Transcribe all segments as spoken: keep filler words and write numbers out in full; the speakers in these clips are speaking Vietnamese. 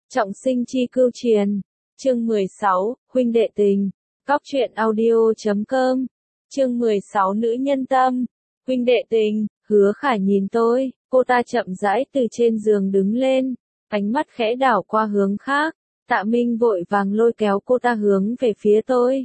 Trọng sinh chi cưu truyền. Chương mười sáu, huynh đệ tình. Cóc truyện audio chấm com. Chương mười sáu nữ nhân tâm. Huynh đệ tình. Hứa Khả nhìn tôi, cô ta chậm rãi từ trên giường đứng lên, ánh mắt khẽ đảo qua hướng khác. Tạ Minh vội vàng lôi kéo cô ta hướng về phía tôi.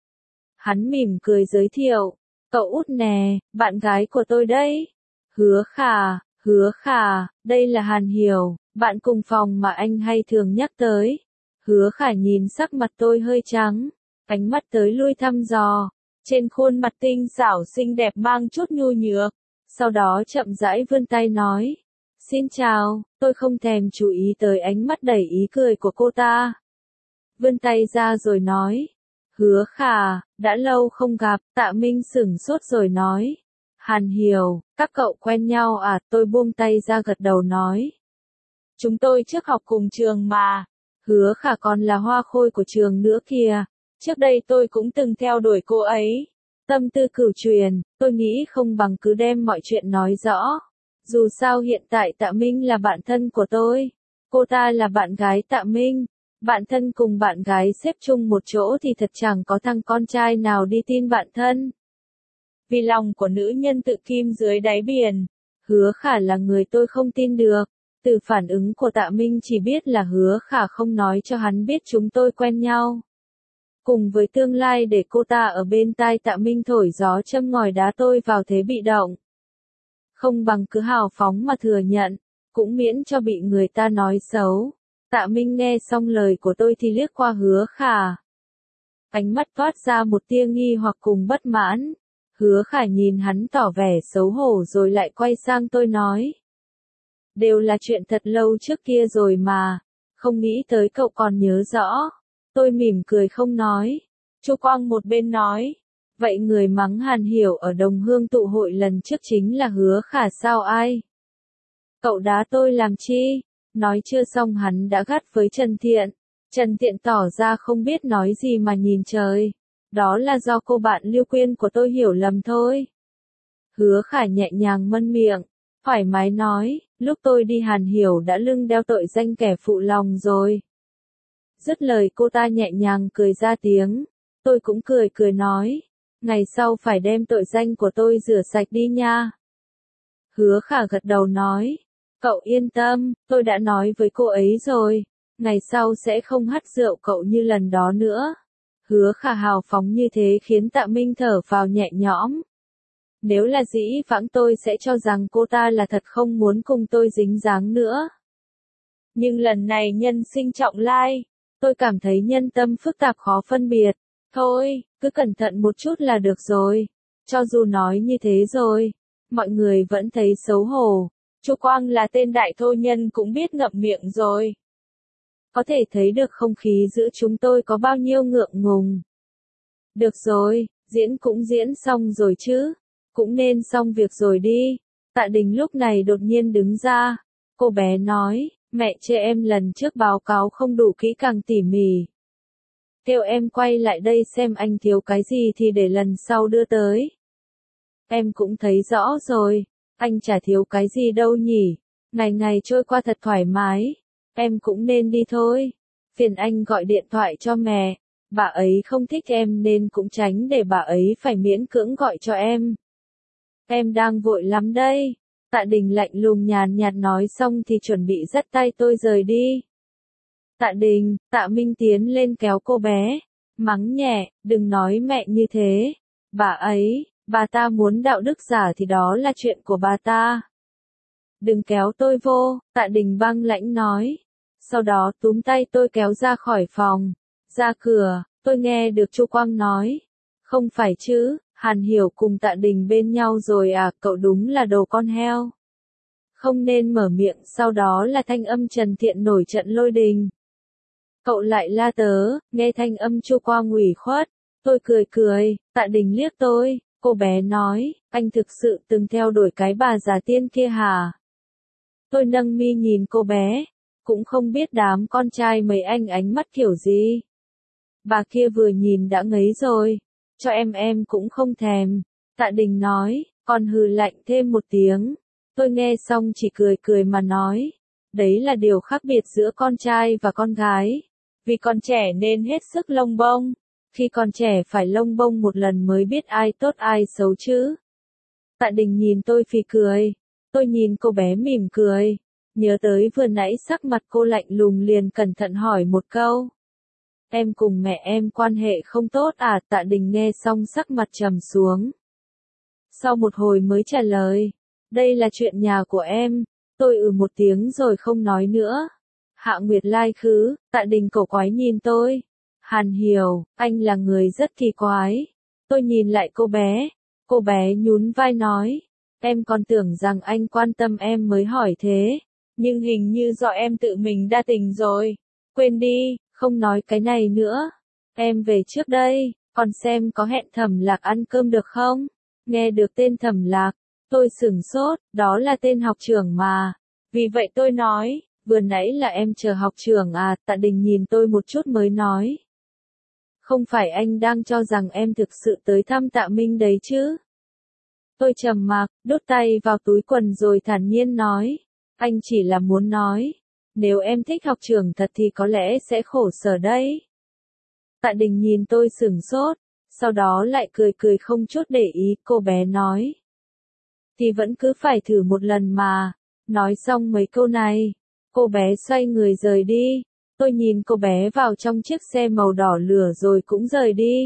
Hắn mỉm cười giới thiệu, cậu út nè, bạn gái của tôi đấy. Hứa Khả, Hứa Khả, đây là Hàn Hiểu, bạn cùng phòng mà anh hay thường nhắc tới. Hứa Khả nhìn sắc mặt tôi hơi trắng, ánh mắt tới lui thăm dò, trên khuôn mặt tinh xảo xinh đẹp mang chút nhu nhược, sau đó chậm rãi vươn tay nói, xin chào, tôi không thèm chú ý tới ánh mắt đầy ý cười của cô ta. Vươn tay ra rồi nói, Hứa Khả, đã lâu không gặp. Tạ Minh sửng sốt rồi nói, Hàn Hiểu, các cậu quen nhau à? Tôi buông tay ra gật đầu nói, chúng tôi trước học cùng trường mà. Hứa Khả còn là hoa khôi của trường nữa kìa, trước đây tôi cũng từng theo đuổi cô ấy. Tâm tư cửu truyền, tôi nghĩ không bằng cứ đem mọi chuyện nói rõ. Dù sao hiện tại Tạ Minh là bạn thân của tôi, cô ta là bạn gái Tạ Minh. Bạn thân cùng bạn gái xếp chung một chỗ thì thật chẳng có thằng con trai nào đi tin bạn thân. Vì lòng của nữ nhân tự kim dưới đáy biển, Hứa Khả là người tôi không tin được. Từ phản ứng của Tạ Minh chỉ biết là Hứa Khả không nói cho hắn biết chúng tôi quen nhau. Cùng với tương lai để cô ta ở bên tai Tạ Minh thổi gió châm ngòi đá tôi vào thế bị động. Không bằng cứ hào phóng mà thừa nhận, cũng miễn cho bị người ta nói xấu. Tạ Minh nghe xong lời của tôi thì liếc qua Hứa Khả. Ánh mắt toát ra một tia nghi hoặc cùng bất mãn. Hứa Khả nhìn hắn tỏ vẻ xấu hổ rồi lại quay sang tôi nói. Đều là chuyện thật lâu trước kia rồi mà, không nghĩ tới cậu còn nhớ rõ. Tôi mỉm cười không nói. Chu Quang một bên nói, vậy người mắng Hàn Hiểu ở Đồng Hương tụ hội lần trước chính là Hứa Khả sao ai? Cậu đá tôi làm chi? Nói chưa xong hắn đã gắt với Trần Thiện. Trần Thiện tỏ ra không biết nói gì mà nhìn trời. Đó là do cô bạn Lưu Quyên của tôi hiểu lầm thôi. Hứa Khả nhẹ nhàng mân miệng, thoải mái nói, lúc tôi đi Hàn Hiểu đã lưng đeo tội danh kẻ phụ lòng rồi. Dứt lời cô ta nhẹ nhàng cười ra tiếng. Tôi cũng cười cười nói, ngày sau phải đem tội danh của tôi rửa sạch đi nha. Hứa Khả gật đầu nói, cậu yên tâm, tôi đã nói với cô ấy rồi, ngày sau sẽ không hắt rượu cậu như lần đó nữa. Hứa Khả hào phóng như thế khiến Tạ Minh thở phào nhẹ nhõm. Nếu là dĩ vãng tôi sẽ cho rằng cô ta là thật không muốn cùng tôi dính dáng nữa. Nhưng lần này nhân sinh trọng lai, tôi cảm thấy nhân tâm phức tạp khó phân biệt. Thôi, cứ cẩn thận một chút là được rồi. Cho dù nói như thế rồi, mọi người vẫn thấy xấu hổ. Chu Quang là tên đại thô nhân cũng biết ngậm miệng rồi. Có thể thấy được không khí giữa chúng tôi có bao nhiêu ngượng ngùng. Được rồi, diễn cũng diễn xong rồi chứ. Cũng nên xong việc rồi đi. Tạ Đình lúc này đột nhiên đứng ra. Cô bé nói, mẹ chê em lần trước báo cáo không đủ kỹ càng tỉ mỉ. Kêu em quay lại đây xem anh thiếu cái gì thì để lần sau đưa tới. Em cũng thấy rõ rồi, anh chả thiếu cái gì đâu nhỉ. Ngày ngày trôi qua thật thoải mái. Em cũng nên đi thôi. Phiền anh gọi điện thoại cho mẹ. Bà ấy không thích em nên cũng tránh để bà ấy phải miễn cưỡng gọi cho em. Em đang vội lắm đây. Tạ Đình lạnh lùng nhàn nhạt nói xong thì chuẩn bị dắt tay tôi rời đi. Tạ Đình, Tạ Minh tiến lên kéo cô bé. Mắng nhẹ, đừng nói mẹ như thế. Bà ấy, bà ta muốn đạo đức giả thì đó là chuyện của bà ta. Đừng kéo tôi vô, Tạ Đình băng lãnh nói. Sau đó túm tay tôi kéo ra khỏi phòng. Ra cửa, tôi nghe được Chu Quang nói. Không phải chứ, Hàn Hiểu cùng Tạ Đình bên nhau rồi à, cậu đúng là đồ con heo. Không nên mở miệng, sau đó là thanh âm Trần Thiện nổi trận lôi đình. Cậu lại la tớ, nghe thanh âm Chu Quang ủy khuất. Tôi cười cười, Tạ Đình liếc tôi, cô bé nói, anh thực sự từng theo đuổi cái bà già tiên kia hả? Tôi nâng mi nhìn cô bé, cũng không biết đám con trai mấy anh ánh mắt kiểu gì. Bà kia vừa nhìn đã ngấy rồi, cho em em cũng không thèm. Tạ Đình nói, còn hừ lạnh thêm một tiếng. Tôi nghe xong chỉ cười cười mà nói, Đấy là điều khác biệt giữa con trai và con gái. Vì con trẻ nên hết sức lông bông. Khi con trẻ phải lông bông một lần mới biết ai tốt ai xấu chứ. Tạ Đình nhìn tôi phì cười. Tôi nhìn cô bé mỉm cười. Nhớ tới vừa nãy sắc mặt cô lạnh lùng liền cẩn thận hỏi một câu. Em cùng mẹ em quan hệ không tốt à? Tạ Đình nghe xong sắc mặt trầm xuống. Sau một hồi mới trả lời. Đây là chuyện nhà của em. Tôi ừ một tiếng rồi không nói nữa. Hạ Nguyệt lai khứ, Tạ Đình cổ quái nhìn tôi. Hàn Hiểu, anh là người rất kỳ quái. Tôi nhìn lại cô bé. Cô bé nhún vai nói. Em còn tưởng rằng anh quan tâm em mới hỏi thế. Nhưng hình như do em tự mình đa tình rồi. Quên đi, không nói cái này nữa. Em về trước đây, còn xem có hẹn Thẩm Lạc ăn cơm được không? Nghe được tên Thẩm Lạc, tôi sửng sốt, đó là tên học trưởng mà. Vì vậy tôi nói, vừa nãy là em chờ học trưởng à? Tạ Đình nhìn tôi một chút mới nói. Không phải anh đang cho rằng em thực sự tới thăm Tạ Minh đấy chứ? Tôi trầm mặc, đút tay vào túi quần rồi thản nhiên nói. Anh chỉ là muốn nói. Nếu em thích học trưởng thật thì có lẽ sẽ khổ sở đấy. Tạ Đình nhìn tôi sửng sốt, sau đó lại cười cười không chút để ý, cô bé nói. Thì vẫn cứ phải thử một lần mà. Nói xong mấy câu này, cô bé xoay người rời đi. Tôi nhìn cô bé vào trong chiếc xe màu đỏ lửa rồi cũng rời đi.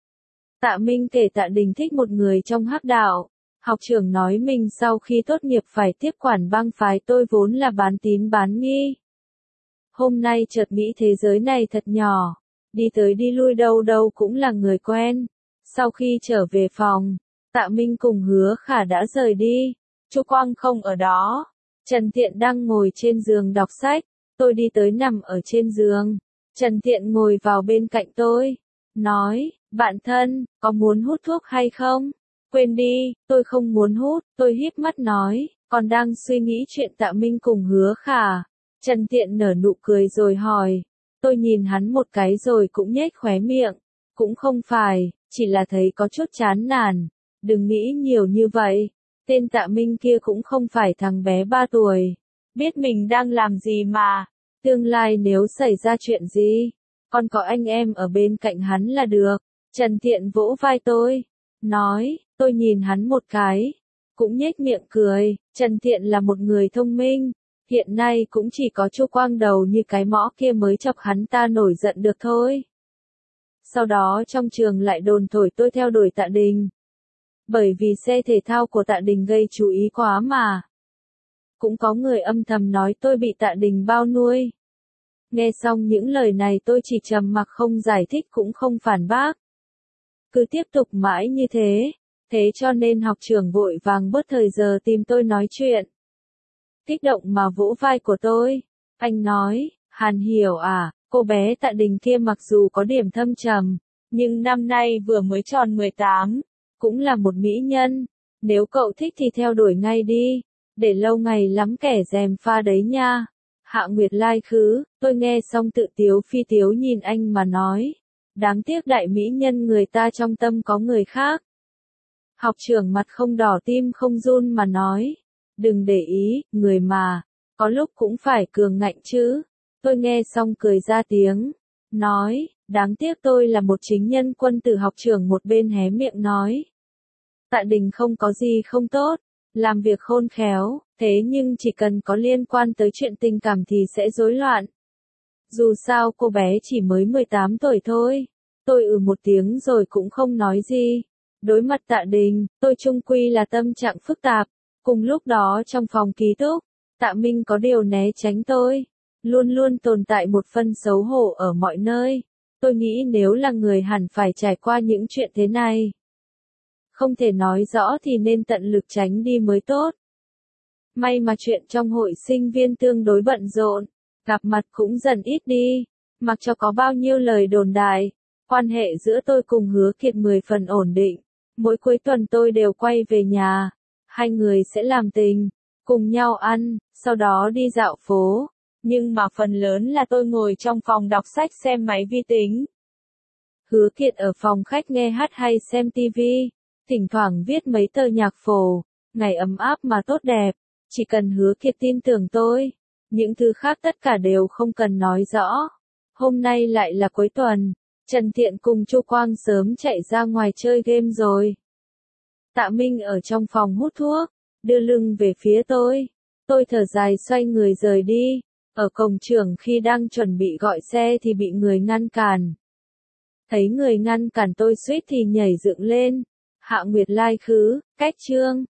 Tạ Minh kể Tạ Đình thích một người trong hắc đạo. Học trưởng nói mình sau khi tốt nghiệp phải tiếp quản bang phái, tôi vốn là bán tín bán nghi. Hôm nay chợt nghĩ thế giới này thật nhỏ, đi tới đi lui đâu đâu cũng là người quen. Sau khi trở về phòng, Tạ Minh cùng Hứa Khả đã rời đi. Chu Quang không ở đó. Trần Thiện đang ngồi trên giường đọc sách. Tôi đi tới nằm ở trên giường. Trần Thiện ngồi vào bên cạnh tôi. Nói, bạn thân, có muốn hút thuốc hay không? Quên đi, tôi không muốn hút. Tôi híp mắt nói, còn đang suy nghĩ chuyện Tạ Minh cùng Hứa Khả. Trần Thiện nở nụ cười rồi hỏi. Tôi nhìn hắn một cái rồi cũng nhếch khóe miệng. Cũng không phải, chỉ là thấy có chút chán nản. Đừng nghĩ nhiều như vậy. Tên Tạ Minh kia cũng không phải thằng bé ba tuổi. Biết mình đang làm gì mà. Tương lai nếu xảy ra chuyện gì, còn có anh em ở bên cạnh hắn là được. Trần Thiện vỗ vai tôi. Nói, tôi nhìn hắn một cái. Cũng nhếch miệng cười. Trần Thiện là một người thông minh. Hiện nay cũng chỉ có Chu Quang đầu như cái mõ kia mới chọc hắn ta nổi giận được thôi. Sau đó trong trường lại đồn thổi tôi theo đuổi Tạ Đình. Bởi vì xe thể thao của Tạ Đình gây chú ý quá mà. Cũng có người âm thầm nói tôi bị Tạ Đình bao nuôi. Nghe xong những lời này tôi chỉ trầm mặc không giải thích cũng không phản bác. Cứ tiếp tục mãi như thế. Thế cho nên học trưởng vội vàng bớt thời giờ tìm tôi nói chuyện. Kích động mà vỗ vai của tôi. Anh nói, Hàn Hiểu à, cô bé Tạ Đình kia mặc dù có điểm thâm trầm, nhưng năm nay vừa mới tròn mười tám, cũng là một mỹ nhân. Nếu cậu thích thì theo đuổi ngay đi, để lâu ngày lắm kẻ gièm pha đấy nha. Hạ Nguyệt lai khứ, tôi nghe xong tự tiếu phi tiếu nhìn anh mà nói. Đáng tiếc đại mỹ nhân người ta trong tâm có người khác. Học trưởng mặt không đỏ tim không run mà nói. Đừng để ý, người mà, có lúc cũng phải cường ngạnh chứ. Tôi nghe xong cười ra tiếng. Nói, đáng tiếc tôi là một chính nhân quân tử. Học trưởng một bên hé miệng nói. Tạ Đình không có gì không tốt, làm việc khôn khéo, thế nhưng chỉ cần có liên quan tới chuyện tình cảm thì sẽ rối loạn. Dù sao cô bé chỉ mới mười tám tuổi thôi. Tôi ừ một tiếng rồi cũng không nói gì. Đối mặt Tạ Đình, tôi chung quy là tâm trạng phức tạp. Cùng lúc đó trong phòng ký túc, Tạ Minh có điều né tránh tôi. Luôn luôn tồn tại một phần xấu hổ ở mọi nơi. Tôi nghĩ nếu là người hẳn phải trải qua những chuyện thế này. Không thể nói rõ thì nên tận lực tránh đi mới tốt. May mà chuyện trong hội sinh viên tương đối bận rộn, gặp mặt cũng dần ít đi. Mặc cho có bao nhiêu lời đồn đại, quan hệ giữa tôi cùng Hứa Kiệt mười phần ổn định. Mỗi cuối tuần tôi đều quay về nhà. Hai người sẽ làm tình, cùng nhau ăn, sau đó đi dạo phố. Nhưng mà phần lớn là tôi ngồi trong phòng đọc sách xem máy vi tính. Hứa Kiệt ở phòng khách nghe hát hay xem tivi, thỉnh thoảng viết mấy tờ nhạc phổ. Ngày ấm áp mà tốt đẹp, chỉ cần Hứa Kiệt tin tưởng tôi, Những thứ khác tất cả đều không cần nói rõ. Hôm nay lại là cuối tuần, Trần Thiện cùng Chu Quang sớm chạy ra ngoài chơi game rồi. Tạ Minh ở trong phòng hút thuốc, đưa lưng về phía tôi. Tôi thở dài xoay người rời đi. Ở cổng trường khi đang chuẩn bị gọi xe thì bị người ngăn cản. Thấy người ngăn cản tôi suýt thì nhảy dựng lên. Hạ Nguyệt Lai khứ, cách chương.